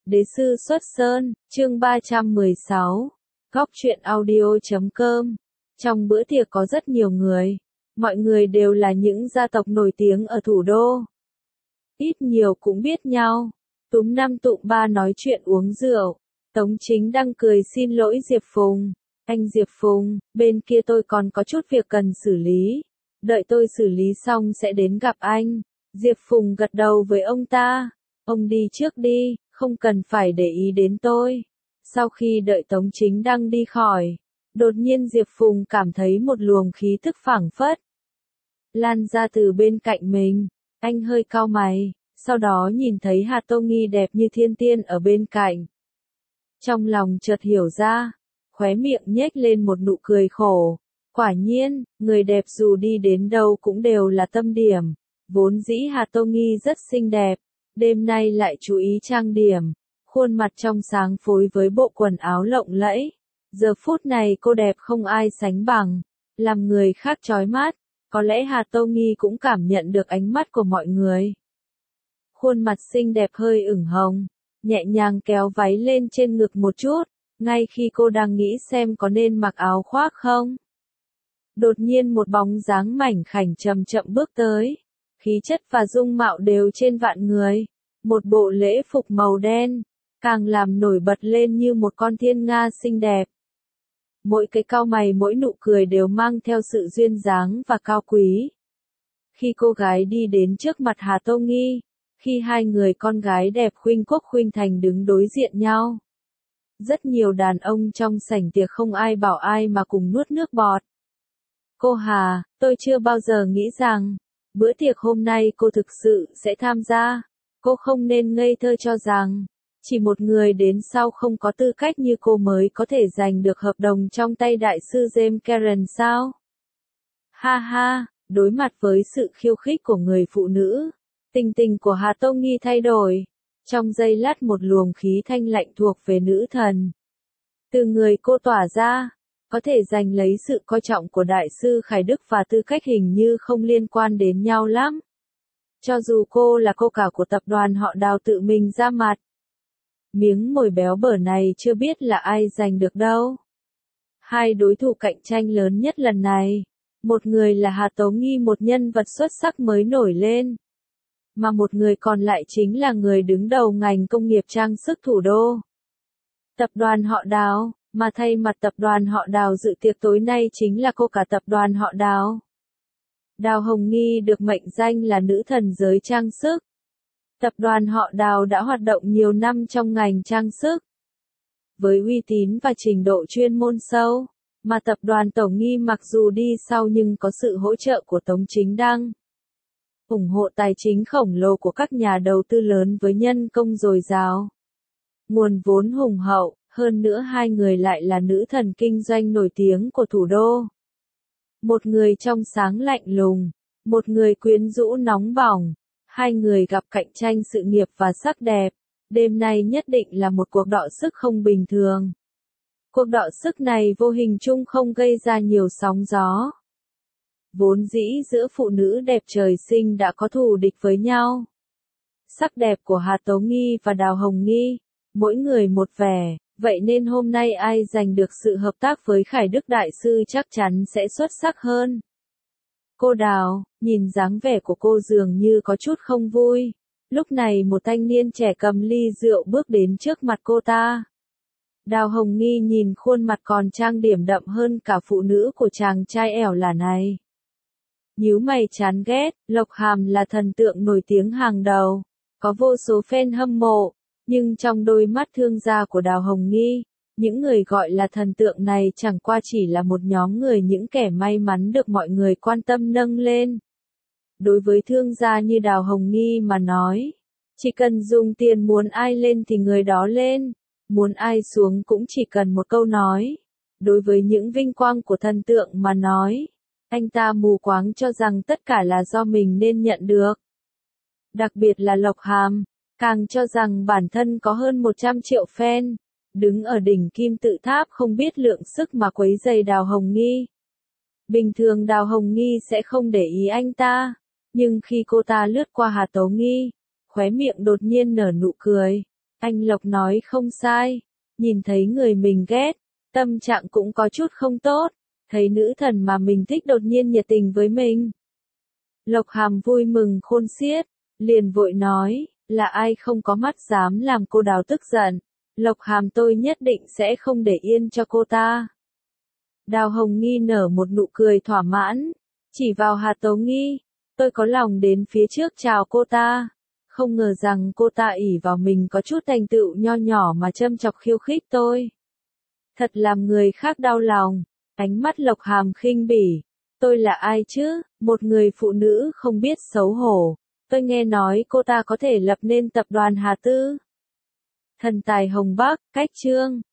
Đế sư xuất sơn, chương 316. Góc truyện audio.com. Trong bữa tiệc có rất nhiều người. Mọi người đều là những gia tộc nổi tiếng ở thủ đô. Ít nhiều cũng biết nhau. Túm năm tụm ba nói chuyện uống rượu. Tống Chính đang cười xin lỗi Diệp Phùng. Anh Diệp Phùng, bên kia tôi còn có chút việc cần xử lý. Đợi tôi xử lý xong sẽ đến gặp anh. Diệp Phùng gật đầu với ông ta. Ông đi trước đi, không cần phải để ý đến tôi. Sau khi đợi Tống Chính đang đi khỏi, đột nhiên Diệp Phùng cảm thấy một luồng khí thức phảng phất lan ra từ bên cạnh mình. Anh hơi cau mày, sau đó nhìn thấy Hà Tô Nghi đẹp như thiên tiên ở bên cạnh. Trong lòng chợt hiểu ra, khóe miệng nhếch lên một nụ cười khổ. Quả nhiên, người đẹp dù đi đến đâu cũng đều là tâm điểm. Vốn dĩ Hà Tô Nghi rất xinh đẹp, đêm nay lại chú ý trang điểm, khuôn mặt trong sáng phối với bộ quần áo lộng lẫy. Giờ phút này cô đẹp không ai sánh bằng, làm người khác chói mắt. Có lẽ Hà Tô Nghi cũng cảm nhận được ánh mắt của mọi người. Khuôn mặt xinh đẹp hơi ửng hồng, nhẹ nhàng kéo váy lên trên ngực một chút, ngay khi cô đang nghĩ xem có nên mặc áo khoác không. Đột nhiên một bóng dáng mảnh khảnh chậm chậm bước tới, khí chất và dung mạo đều trên vạn người, một bộ lễ phục màu đen, càng làm nổi bật lên như một con thiên nga xinh đẹp. Mỗi cái cau mày mỗi nụ cười đều mang theo sự duyên dáng và cao quý. Khi cô gái đi đến trước mặt Hà Tô Nghi, khi hai người con gái đẹp khuynh quốc khuynh thành đứng đối diện nhau, rất nhiều đàn ông trong sảnh tiệc không ai bảo ai mà cùng nuốt nước bọt. Cô Hà, tôi chưa bao giờ nghĩ rằng bữa tiệc hôm nay cô thực sự sẽ tham gia. Cô không nên ngây thơ cho rằng chỉ một người đến sau không có tư cách như cô mới có thể giành được hợp đồng trong tay đại sư James Karen sao? Ha ha, đối mặt với sự khiêu khích của người phụ nữ, tình tình của Hà Tô Nghi thay đổi. Trong giây lát một luồng khí thanh lạnh thuộc về nữ thần từ người cô tỏa ra, có thể giành lấy sự coi trọng của đại sư Khải Đức và tư cách hình như không liên quan đến nhau lắm. Cho dù cô là cô cả của tập đoàn họ Đào tự mình ra mặt, miếng mồi béo bở này chưa biết là ai giành được đâu. Hai đối thủ cạnh tranh lớn nhất lần này, một người là Hà Tố Nghi, một nhân vật xuất sắc mới nổi lên, mà một người còn lại chính là người đứng đầu ngành công nghiệp trang sức thủ đô. Tập đoàn họ Đào, mà thay mặt tập đoàn họ Đào dự tiệc tối nay chính là cô cả tập đoàn họ Đào. Đào Hồng Nghi được mệnh danh là nữ thần giới trang sức. Tập đoàn họ Đào đã hoạt động nhiều năm trong ngành trang sức, với uy tín và trình độ chuyên môn sâu, mà tập đoàn Tổ Nghi mặc dù đi sau nhưng có sự hỗ trợ của Tống Chính Đăng, ủng hộ tài chính khổng lồ của các nhà đầu tư lớn với nhân công dồi dào, nguồn vốn hùng hậu, hơn nữa hai người lại là nữ thần kinh doanh nổi tiếng của thủ đô. Một người trong sáng lạnh lùng, một người quyến rũ nóng bỏng, hai người gặp cạnh tranh sự nghiệp và sắc đẹp. Đêm nay nhất định là một cuộc đọ sức không bình thường. Cuộc đọ sức này vô hình chung không gây ra nhiều sóng gió. Vốn dĩ giữa phụ nữ đẹp trời sinh đã có thù địch với nhau. Sắc đẹp của Hà Tố Nghi và Đào Hồng Nghi, mỗi người một vẻ, vậy nên hôm nay ai giành được sự hợp tác với Khải Đức Đại Sư chắc chắn sẽ xuất sắc hơn. Cô Đào, nhìn dáng vẻ của cô dường như có chút không vui. Lúc này một thanh niên trẻ cầm ly rượu bước đến trước mặt cô ta. Đào Hồng Nghi nhìn khuôn mặt còn trang điểm đậm hơn cả phụ nữ của chàng trai ẻo lả này. Nhíu mày chán ghét, Lộc Hàm là thần tượng nổi tiếng hàng đầu, có vô số fan hâm mộ, nhưng trong đôi mắt thương gia của Đào Hồng Nghi, những người gọi là thần tượng này chẳng qua chỉ là một nhóm người, những kẻ may mắn được mọi người quan tâm nâng lên. Đối với thương gia như Đào Hồng Nghi mà nói, chỉ cần dùng tiền muốn ai lên thì người đó lên, muốn ai xuống cũng chỉ cần một câu nói. Đối với những vinh quang của thần tượng mà nói, anh ta mù quáng cho rằng tất cả là do mình nên nhận được. Đặc biệt là Lộc Hàm, càng cho rằng bản thân có hơn 100 triệu fan, đứng ở đỉnh kim tự tháp không biết lượng sức mà quấy rầy Đào Hồng Nghi. Bình thường Đào Hồng Nghi sẽ không để ý anh ta, nhưng khi cô ta lướt qua Hà Tố Nghi, khóe miệng đột nhiên nở nụ cười, Anh Lộc nói không sai, nhìn thấy người mình ghét, tâm trạng cũng có chút không tốt, thấy nữ thần mà mình thích đột nhiên nhiệt tình với mình. Lộc Hàm vui mừng khôn xiết, liền vội nói, là ai không có mắt dám làm cô Đào tức giận, Lộc Hàm tôi nhất định sẽ không để yên cho cô ta. Đào Hồng Nghi nở một nụ cười thỏa mãn, chỉ vào Hà Tố Nghi, tôi có lòng đến phía trước chào cô ta, không ngờ rằng cô ta ỷ vào mình có chút thành tựu nho nhỏ mà châm chọc khiêu khích tôi. Thật làm người khác đau lòng, ánh mắt Lộc Hàm khinh bỉ, tôi là ai chứ, một người phụ nữ không biết xấu hổ, tôi nghe nói cô ta có thể lập nên tập đoàn Hà Tư. Thần tài Hồng Bắc, cách chương.